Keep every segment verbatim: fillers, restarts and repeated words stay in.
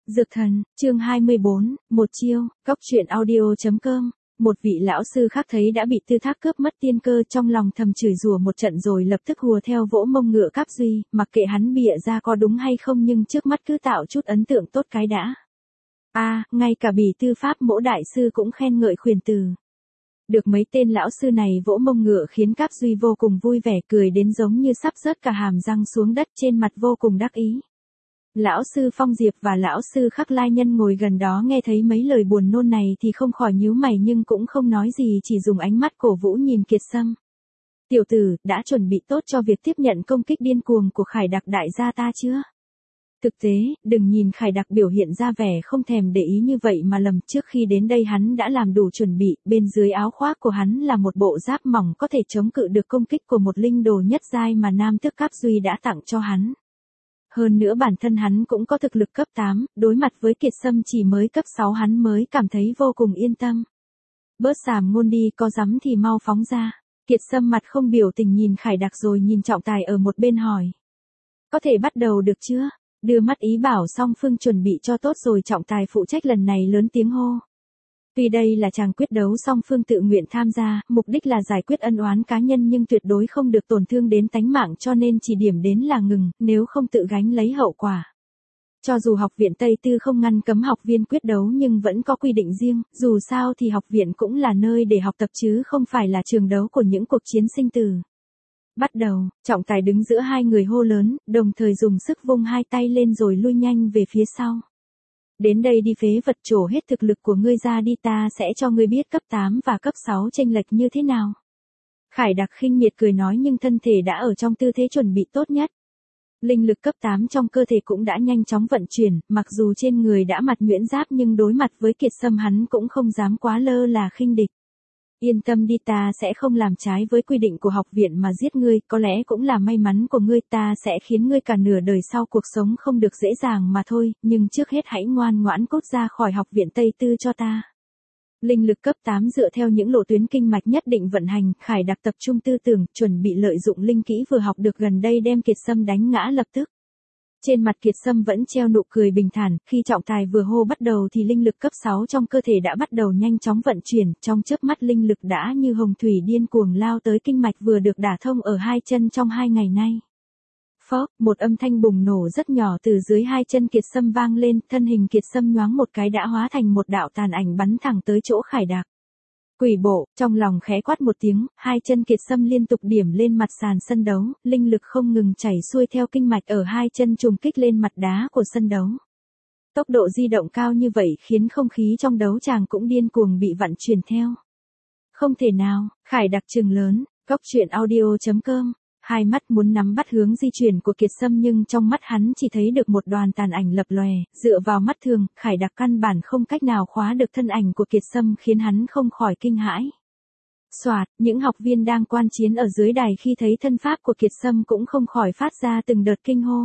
Dược thần, chương hai mươi bốn, một chiêu, cóc truyện audio chấm com. Một vị lão sư khác thấy đã bị Tư Thác cướp mất tiên cơ, trong lòng thầm chửi rủa một trận rồi lập tức hùa theo vỗ mông ngựa Cáp Duy, mặc kệ hắn bịa ra có đúng hay không nhưng trước mắt cứ tạo chút ấn tượng tốt cái đã. A, à, ngay cả Bỉ Tư Pháp Mỗ đại sư cũng khen ngợi khuyển từ. Được mấy tên lão sư này vỗ mông ngựa khiến Cáp Duy vô cùng vui vẻ, cười đến giống như sắp rớt cả hàm răng xuống đất, trên mặt vô cùng đắc ý. Lão sư Phong Diệp và lão sư Khắc Lai Nhân ngồi gần đó nghe thấy mấy lời buồn nôn này thì không khỏi nhíu mày nhưng cũng không nói gì, chỉ dùng ánh mắt cổ vũ nhìn Kiệt Sâm. Tiểu tử, đã chuẩn bị tốt cho việc tiếp nhận công kích điên cuồng của Khải Đặc đại gia ta chưa? Thực tế, đừng nhìn Khải Đặc biểu hiện ra vẻ không thèm để ý như vậy mà lầm, trước khi đến đây hắn đã làm đủ chuẩn bị, bên dưới áo khoác của hắn là một bộ giáp mỏng có thể chống cự được công kích của một linh đồ nhất giai mà Nam Tước Cáp Duy đã tặng cho hắn. Hơn nữa bản thân hắn cũng có thực lực cấp tám, đối mặt với Kiệt Sâm chỉ mới cấp sáu hắn mới cảm thấy vô cùng yên tâm. Bớt xàm ngôn đi, có dám thì mau phóng ra. Kiệt Sâm mặt không biểu tình nhìn Khải Đặc rồi nhìn trọng tài ở một bên hỏi. Có thể bắt đầu được chưa? Đưa mắt ý bảo song phương chuẩn bị cho tốt rồi trọng tài phụ trách lần này lớn tiếng hô. Tuy đây là chàng quyết đấu song phương tự nguyện tham gia, mục đích là giải quyết ân oán cá nhân nhưng tuyệt đối không được tổn thương đến tánh mạng cho nên chỉ điểm đến là ngừng, nếu không tự gánh lấy hậu quả. Cho dù học viện Tây Tư không ngăn cấm học viên quyết đấu nhưng vẫn có quy định riêng, dù sao thì học viện cũng là nơi để học tập chứ không phải là trường đấu của những cuộc chiến sinh tử. Bắt đầu, trọng tài đứng giữa hai người hô lớn, đồng thời dùng sức vung hai tay lên rồi lui nhanh về phía sau. Đến đây đi phế vật, trổ hết thực lực của ngươi ra đi, ta sẽ cho ngươi biết cấp tám và cấp sáu chênh lệch như thế nào. Khải Đặc khinh miệt cười nói nhưng thân thể đã ở trong tư thế chuẩn bị tốt nhất. Linh lực cấp tám trong cơ thể cũng đã nhanh chóng vận chuyển, mặc dù trên người đã mặc nhuyễn giáp nhưng đối mặt với Kiệt Sâm hắn cũng không dám quá lơ là khinh địch. Yên tâm đi, ta sẽ không làm trái với quy định của học viện mà giết ngươi, có lẽ cũng là may mắn của ngươi, ta sẽ khiến ngươi cả nửa đời sau cuộc sống không được dễ dàng mà thôi, nhưng trước hết hãy ngoan ngoãn cút ra khỏi học viện Tây Tư cho ta. Linh lực cấp tám dựa theo những lộ tuyến kinh mạch nhất định vận hành, Khải Đặc tập trung tư tưởng, chuẩn bị lợi dụng linh kỹ vừa học được gần đây đem Kiệt Sâm đánh ngã lập tức. Trên mặt Kiệt Sâm vẫn treo nụ cười bình thản, khi trọng tài vừa hô bắt đầu thì linh lực cấp sáu trong cơ thể đã bắt đầu nhanh chóng vận chuyển, trong chớp mắt linh lực đã như hồng thủy điên cuồng lao tới kinh mạch vừa được đả thông ở hai chân trong hai ngày nay. Phốc, một âm thanh bùng nổ rất nhỏ từ dưới hai chân Kiệt Sâm vang lên, thân hình Kiệt Sâm nhoáng một cái đã hóa thành một đạo tàn ảnh bắn thẳng tới chỗ Khải Đặc. Quỷ bộ, trong lòng khẽ quát một tiếng, hai chân Kiệt Sâm liên tục điểm lên mặt sàn sân đấu, linh lực không ngừng chảy xuôi theo kinh mạch ở hai chân trùng kích lên mặt đá của sân đấu. Tốc độ di động cao như vậy khiến không khí trong đấu tràng cũng điên cuồng bị vặn truyền theo. Không thể nào, Khải Đặc trừng lớn, cóc truyện audio chấm com. Hai mắt muốn nắm bắt hướng di chuyển của Kiệt Sâm nhưng trong mắt hắn chỉ thấy được một đoàn tàn ảnh lập lòe, dựa vào mắt thường, Khải Đặc căn bản không cách nào khóa được thân ảnh của Kiệt Sâm khiến hắn không khỏi kinh hãi. Soạt, những học viên đang quan chiến ở dưới đài khi thấy thân pháp của Kiệt Sâm cũng không khỏi phát ra từng đợt kinh hô.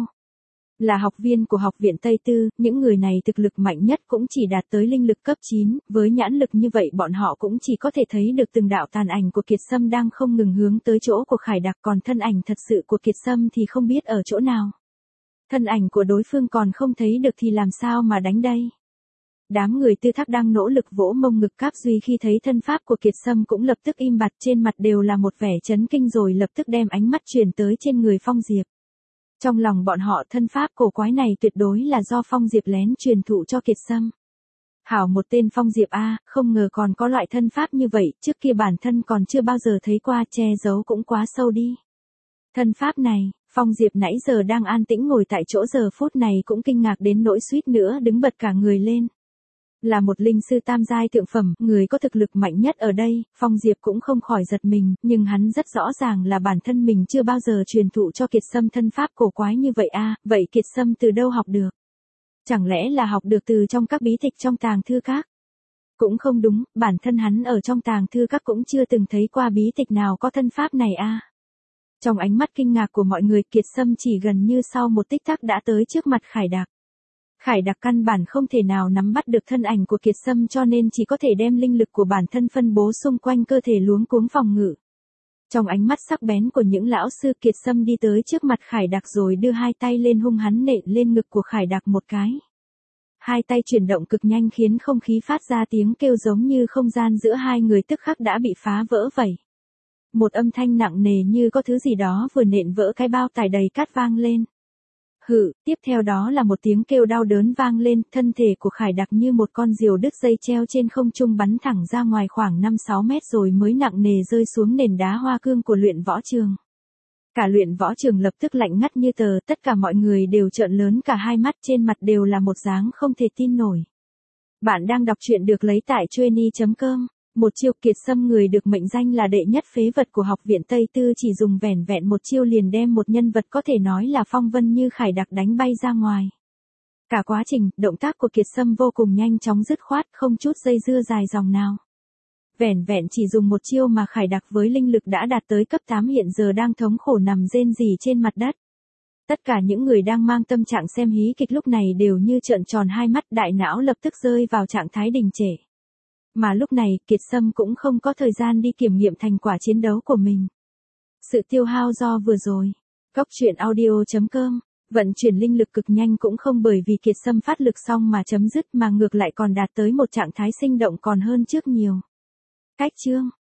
Là học viên của học viện Tây Tư, những người này thực lực mạnh nhất cũng chỉ đạt tới linh lực cấp chín, với nhãn lực như vậy bọn họ cũng chỉ có thể thấy được từng đạo tàn ảnh của Kiệt Sâm đang không ngừng hướng tới chỗ của Khải Đặc, còn thân ảnh thật sự của Kiệt Sâm thì không biết ở chỗ nào. Thân ảnh của đối phương còn không thấy được thì làm sao mà đánh đây? Đám người Tư Thác đang nỗ lực vỗ mông ngực Cáp Duy khi thấy thân pháp của Kiệt Sâm cũng lập tức im bặt, trên mặt đều là một vẻ chấn kinh rồi lập tức đem ánh mắt chuyển tới trên người Phong Diệp. Trong lòng bọn họ thân pháp cổ quái này tuyệt đối là do Phong Diệp lén truyền thụ cho Kiệt Sâm. Hảo một tên Phong Diệp a, không ngờ còn có loại thân pháp như vậy, trước kia bản thân còn chưa bao giờ thấy qua, che giấu cũng quá sâu đi. Thân pháp này, Phong Diệp nãy giờ đang an tĩnh ngồi tại chỗ giờ phút này cũng kinh ngạc đến nỗi suýt nữa đứng bật cả người lên. Là một linh sư tam giai thượng phẩm, người có thực lực mạnh nhất ở đây, Phong Diệp cũng không khỏi giật mình, nhưng hắn rất rõ ràng là bản thân mình chưa bao giờ truyền thụ cho Kiệt Sâm thân pháp cổ quái như vậy a, vậy Kiệt Sâm từ đâu học được? Chẳng lẽ là học được từ trong các bí tịch trong tàng thư các? Cũng không đúng, bản thân hắn ở trong tàng thư các cũng chưa từng thấy qua bí tịch nào có thân pháp này a. Trong ánh mắt kinh ngạc của mọi người, Kiệt Sâm chỉ gần như sau một tích tắc đã tới trước mặt Khải Đặc. Khải Đặc căn bản không thể nào nắm bắt được thân ảnh của Kiệt Sâm cho nên chỉ có thể đem linh lực của bản thân phân bố xung quanh cơ thể luống cuống phòng ngự. Trong ánh mắt sắc bén của những lão sư, Kiệt Sâm đi tới trước mặt Khải Đặc rồi đưa hai tay lên hung hắn nện lên ngực của Khải Đặc một cái. Hai tay chuyển động cực nhanh khiến không khí phát ra tiếng kêu giống như không gian giữa hai người tức khắc đã bị phá vỡ vậy. Một âm thanh nặng nề như có thứ gì đó vừa nện vỡ cái bao tải đầy cát vang lên. Hự, tiếp theo đó là một tiếng kêu đau đớn vang lên, thân thể của Khải Đặc như một con diều đứt dây treo trên không trung bắn thẳng ra ngoài khoảng năm sáu mét rồi mới nặng nề rơi xuống nền đá hoa cương của luyện võ trường. Cả luyện võ trường lập tức lạnh ngắt như tờ, tất cả mọi người đều trợn lớn cả hai mắt, trên mặt đều là một dáng không thể tin nổi. Bạn đang đọc truyện được lấy tại chuyenny chấm com. Một chiêu Kiệt Sâm, người được mệnh danh là đệ nhất phế vật của học viện Tây Tư, chỉ dùng vẻn vẹn một chiêu liền đem một nhân vật có thể nói là phong vân như Khải Đặc đánh bay ra ngoài. Cả quá trình, động tác của Kiệt Sâm vô cùng nhanh chóng dứt khoát, không chút dây dưa dài dòng nào. Vẻn vẹn chỉ dùng một chiêu mà Khải Đặc với linh lực đã đạt tới cấp tám hiện giờ đang thống khổ nằm rên rỉ trên mặt đất. Tất cả những người đang mang tâm trạng xem hí kịch lúc này đều như trợn tròn hai mắt, đại não lập tức rơi vào trạng thái đình trệ. Mà lúc này, Kiệt Sâm cũng không có thời gian đi kiểm nghiệm thành quả chiến đấu của mình. Sự tiêu hao do vừa rồi. Góc truyện audio chấm com. Vận chuyển linh lực cực nhanh cũng không bởi vì Kiệt Sâm phát lực xong mà chấm dứt, mà ngược lại còn đạt tới một trạng thái sinh động còn hơn trước nhiều. Cách chương.